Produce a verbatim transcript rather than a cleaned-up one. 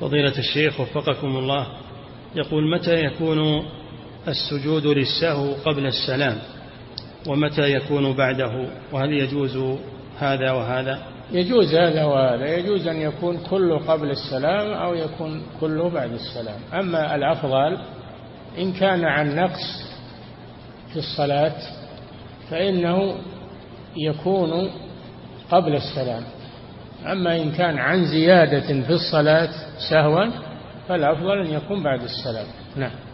فضيلة الشيخ وفقكم الله، يقول: متى يكون السجود للسهو قبل السلام ومتى يكون بعده؟ وهل يجوز هذا وهذا؟ يجوز هذا وهذا، يجوز أن يكون كله قبل السلام أو يكون كله بعد السلام. أما الأفضل إن كان عن نقص في الصلاة فإنه يكون قبل السلام، أما إن كان عن زيادة في الصلاة سهوا فالأفضل أن يكون بعد السلام. نعم.